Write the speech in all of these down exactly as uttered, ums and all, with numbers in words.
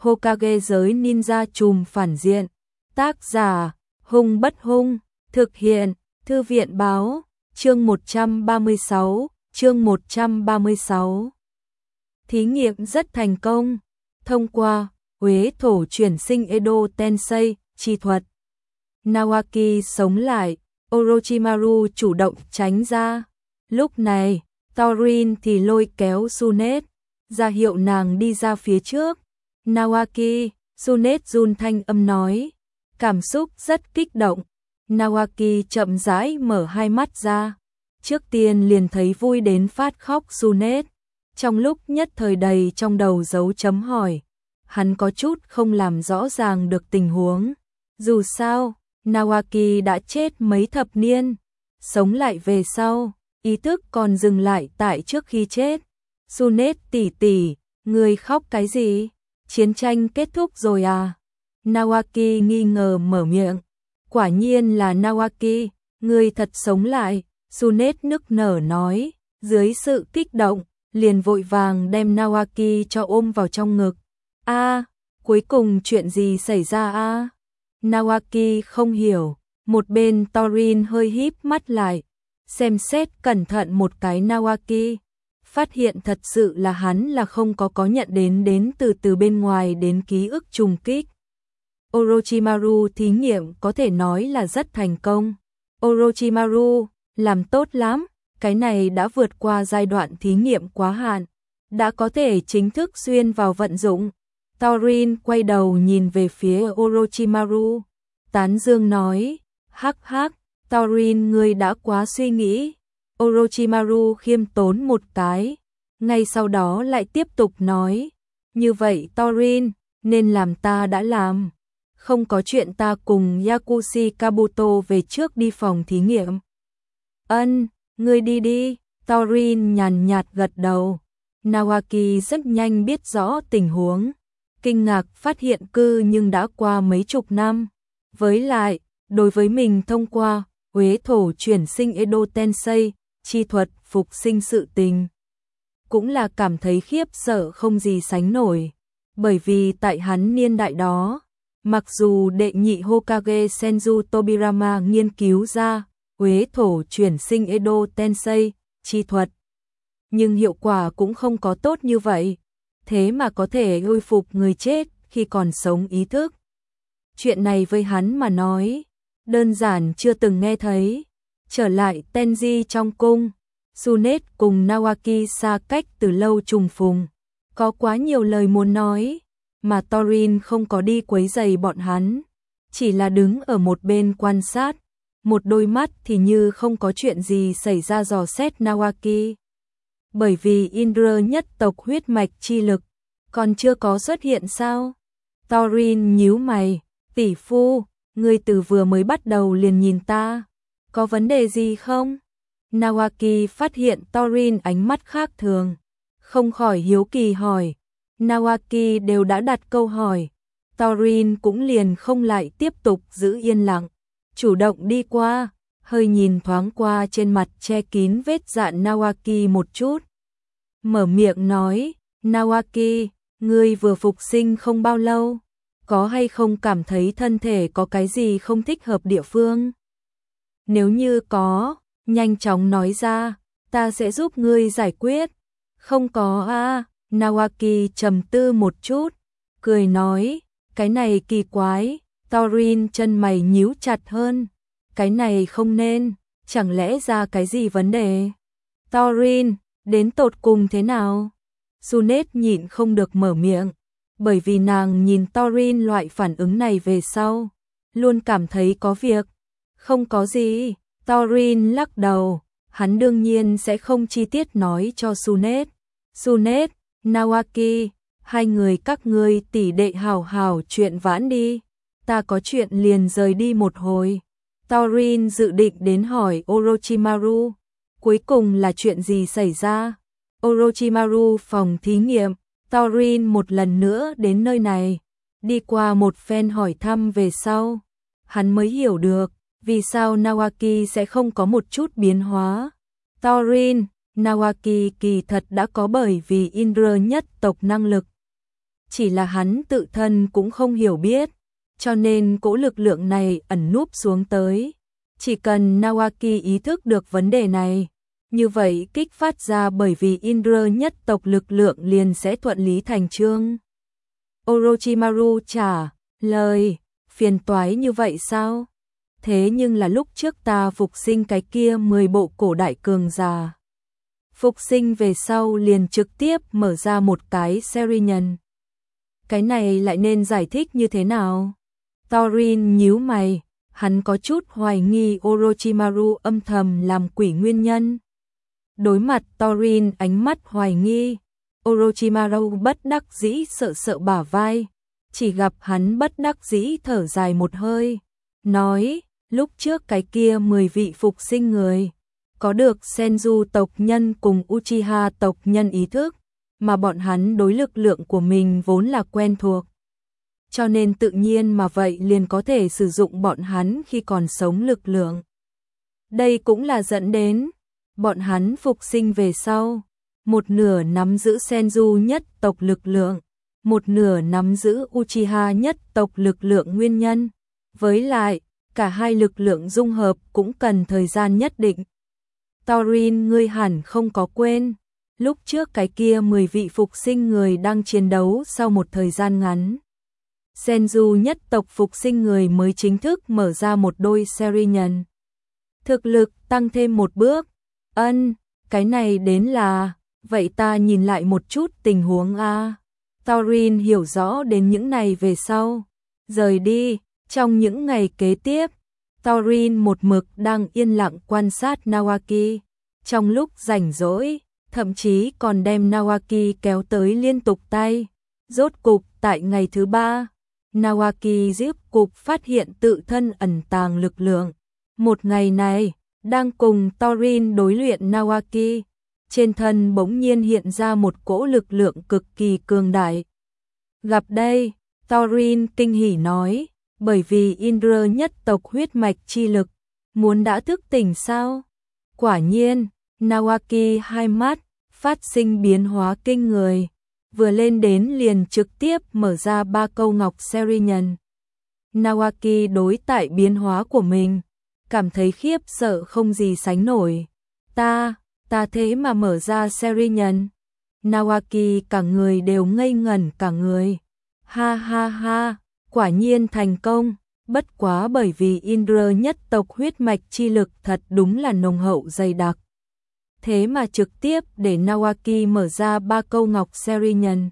Hokage giới ninja trùm phản diện. Tác giả, Hung Bất Hung, thực hiện, Thư viện báo, chương một trăm ba mươi sáu, chương một trăm ba mươi sáu. Thí nghiệm rất thành công, thông qua Uế thổ chuyển sinh Edo Tensei, chi thuật. Nawaki sống lại, Orochimaru chủ động tránh ra. Lúc này, Thorin thì lôi kéo Tsunade, ra hiệu nàng đi ra phía trước. Nawaki, Tsunade run thanh âm nói, cảm xúc rất kích động. Nawaki chậm rãi mở hai mắt ra, trước tiên liền thấy vui đến phát khóc Tsunade. Trong lúc nhất thời đầy trong đầu dấu chấm hỏi, hắn có chút không làm rõ ràng được tình huống. Dù sao, Nawaki đã chết mấy thập niên, sống lại về sau, ý thức còn dừng lại tại trước khi chết. Tsunade tỷ tỷ, người khóc cái gì? Chiến tranh kết thúc rồi à? Nawaki nghi ngờ mở miệng. Quả nhiên là Nawaki, người thật sống lại. Tsunade nức nở nói, dưới sự kích động, liền vội vàng đem Nawaki cho ôm vào trong ngực. A, cuối cùng chuyện gì xảy ra a? Nawaki không hiểu, một bên Thorin hơi híp mắt lại, xem xét cẩn thận một cái Nawaki, phát hiện thật sự là hắn là không có có nhận đến đến từ từ bên ngoài đến ký ức trùng kích. Orochimaru thí nghiệm có thể nói là rất thành công. Orochimaru, làm tốt lắm, cái này đã vượt qua giai đoạn thí nghiệm quá hạn, đã có thể chính thức xuyên vào vận dụng. Thorin quay đầu nhìn về phía Orochimaru, tán dương nói, hắc hắc, Thorin ngươi đã quá suy nghĩ. Orochimaru khiêm tốn một cái, ngay sau đó lại tiếp tục nói, như vậy Thorin, nên làm ta đã làm. Không có chuyện ta cùng Yakushi Kabuto về trước đi phòng thí nghiệm. Ân, ngươi đi đi, Thorin nhàn nhạt gật đầu. Nawaki rất nhanh biết rõ tình huống, kinh ngạc phát hiện cư nhưng đã qua mấy chục năm. Với lại, đối với mình thông qua Uế thổ chuyển sinh Edo Tensei, chi thuật phục sinh sự tình, cũng là cảm thấy khiếp sợ không gì sánh nổi. Bởi vì tại hắn niên đại đó, mặc dù đệ nhị Hokage Senju Tobirama nghiên cứu ra Uế thổ chuyển sinh Edo Tensei, chi thuật, nhưng hiệu quả cũng không có tốt như vậy. Thế mà có thể khôi phục người chết khi còn sống ý thức. Chuyện này với hắn mà nói, đơn giản chưa từng nghe thấy. Trở lại Tenji trong cung, Tsunade cùng Nawaki xa cách từ lâu trùng phùng, có quá nhiều lời muốn nói, mà Thorin không có đi quấy rầy bọn hắn, chỉ là đứng ở một bên quan sát, một đôi mắt thì như không có chuyện gì xảy ra dò xét Nawaki. Bởi vì Indra nhất tộc huyết mạch chi lực còn chưa có xuất hiện sao? Thorin nhíu mày, tỷ phu, ngươi từ vừa mới bắt đầu liền nhìn ta, có vấn đề gì không? Nawaki phát hiện Thorin ánh mắt khác thường, không khỏi hiếu kỳ hỏi. Nawaki đều đã đặt câu hỏi, Thorin cũng liền không lại tiếp tục giữ yên lặng, chủ động đi qua, hơi nhìn thoáng qua trên mặt che kín vết dạn Nawaki một chút. Mở miệng nói, Nawaki, ngươi vừa phục sinh không bao lâu, có hay không cảm thấy thân thể có cái gì không thích hợp địa phương? Nếu như có, nhanh chóng nói ra, ta sẽ giúp ngươi giải quyết. Không có a, à, Nawaki trầm tư một chút, cười nói, cái này kỳ quái. Thorin chân mày nhíu chặt hơn, cái này không nên, chẳng lẽ ra cái gì vấn đề? Thorin, đến tột cùng thế nào? Tsunade nhịn không được mở miệng, bởi vì nàng nhìn Thorin loại phản ứng này về sau, luôn cảm thấy có việc. Không có gì, Thorin lắc đầu, hắn đương nhiên sẽ không chi tiết nói cho Tsunade. Tsunade, Nawaki, hai người các ngươi tỷ đệ hào hào chuyện vãn đi, ta có chuyện liền rời đi một hồi. Thorin dự định đến hỏi Orochimaru, cuối cùng là chuyện gì xảy ra? Orochimaru phòng thí nghiệm, Thorin một lần nữa đến nơi này, đi qua một phen hỏi thăm về sau, hắn mới hiểu được vì sao Nawaki sẽ không có một chút biến hóa. Thorin, Nawaki kỳ thật đã có bởi vì Indra nhất tộc năng lực chỉ là hắn tự thân cũng không hiểu biết, cho nên cỗ lực lượng này ẩn núp xuống tới. Chỉ cần Nawaki ý thức được vấn đề này, như vậy kích phát ra bởi vì Indra nhất tộc lực lượng liền sẽ thuận lý thành chương. Orochimaru trả lời, phiền toái như vậy sao? Thế nhưng là lúc trước ta phục sinh cái kia mười bộ cổ đại cường già. Phục sinh về sau liền trực tiếp mở ra một cái Serinhân. Cái này lại nên giải thích như thế nào? Thorin nhíu mày, hắn có chút hoài nghi Orochimaru âm thầm làm quỷ nguyên nhân. Đối mặt Thorin ánh mắt hoài nghi, Orochimaru bất đắc dĩ sợ sợ bả vai, chỉ gặp hắn bất đắc dĩ thở dài một hơi, nói, lúc trước cái kia mười vị phục sinh người, có được Senju tộc nhân cùng Uchiha tộc nhân ý thức, mà bọn hắn đối lực lượng của mình vốn là quen thuộc. Cho nên tự nhiên mà vậy liền có thể sử dụng bọn hắn khi còn sống lực lượng. Đây cũng là dẫn đến bọn hắn phục sinh về sau, một nửa nắm giữ Senju nhất tộc lực lượng, một nửa nắm giữ Uchiha nhất tộc lực lượng nguyên nhân. Với lại, cả hai lực lượng dung hợp cũng cần thời gian nhất định. Thorin, ngươi hẳn không có quên, lúc trước cái kia mười vị phục sinh người đang chiến đấu sau một thời gian ngắn. Senju nhất tộc phục sinh người mới chính thức mở ra một đôi Serinhân. Thực lực tăng thêm một bước. Ân, cái này đến là, vậy ta nhìn lại một chút tình huống a. Thorin hiểu rõ đến những này về sau. Rời đi, trong những ngày kế tiếp, Thorin một mực đang yên lặng quan sát Nawaki. Trong lúc rảnh rỗi, thậm chí còn đem Nawaki kéo tới liên tục tay. Rốt cục tại ngày thứ ba, Nawaki giúp cục phát hiện tự thân ẩn tàng lực lượng. Một ngày này, đang cùng Thorin đối luyện Nawaki, trên thân bỗng nhiên hiện ra một cỗ lực lượng cực kỳ cường đại. Gặp đây, Thorin kinh hỉ nói, bởi vì Indra nhất tộc huyết mạch chi lực, muốn đã thức tỉnh sao? Quả nhiên, Nawaki hai mắt, phát sinh biến hóa kinh người, vừa lên đến liền trực tiếp mở ra ba câu ngọc Serinhân. Nawaki đối tại biến hóa của mình, cảm thấy khiếp sợ không gì sánh nổi. Ta, ta thế mà mở ra Serinhân. Nawaki cả người đều ngây ngẩn cả người. Ha ha ha, quả nhiên thành công, bất quá bởi vì Indra nhất tộc huyết mạch chi lực thật đúng là nồng hậu dày đặc. Thế mà trực tiếp để Nawaki mở ra ba câu ngọc Serinhân.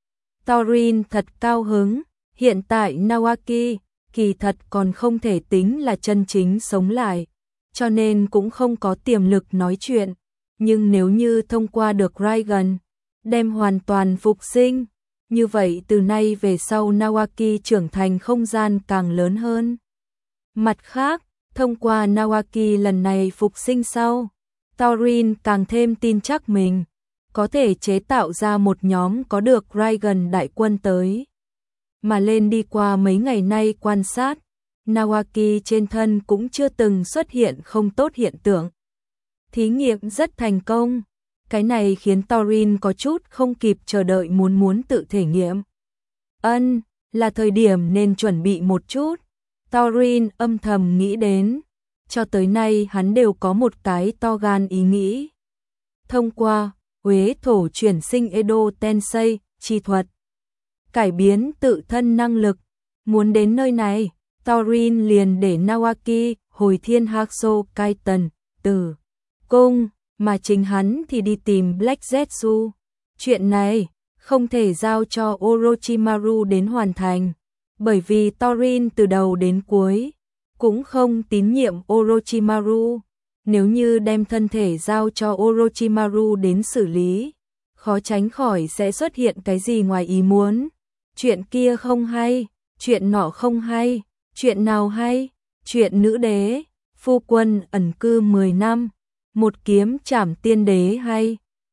Thorin thật cao hứng, hiện tại Nawaki kỳ thật còn không thể tính là chân chính sống lại, cho nên cũng không có tiềm lực nói chuyện, nhưng nếu như thông qua được Raigan, đem hoàn toàn phục sinh, như vậy từ nay về sau Nawaki trưởng thành không gian càng lớn hơn. Mặt khác, thông qua Nawaki lần này phục sinh sau, Thorin càng thêm tin chắc mình có thể chế tạo ra một nhóm có được Raigan đại quân tới. Mà lên đi qua mấy ngày nay quan sát, Nawaki trên thân cũng chưa từng xuất hiện không tốt hiện tượng. Thí nghiệm rất thành công, cái này khiến Thorin có chút không kịp chờ đợi muốn muốn tự thể nghiệm. Ân, là thời điểm nên chuẩn bị một chút. Thorin âm thầm nghĩ đến, cho tới nay hắn đều có một cái to gan ý nghĩ. Thông qua Uế thổ chuyển sinh Edo Tensei chi thuật, cải biến tự thân năng lực, muốn đến nơi này, Thorin liền để Nawaki hồi Thiên Hakuso Kaiten từ cung, mà chính hắn thì đi tìm Black Zetsu. Chuyện này không thể giao cho Orochimaru đến hoàn thành, bởi vì Thorin từ đầu đến cuối cũng không tín nhiệm Orochimaru. Nếu như đem thân thể giao cho Orochimaru đến xử lý, khó tránh khỏi sẽ xuất hiện cái gì ngoài ý muốn. Chuyện kia không hay, chuyện nọ không hay, chuyện nào hay, chuyện nữ đế, phu quân ẩn cư mười năm, một kiếm trảm tiên đế hay,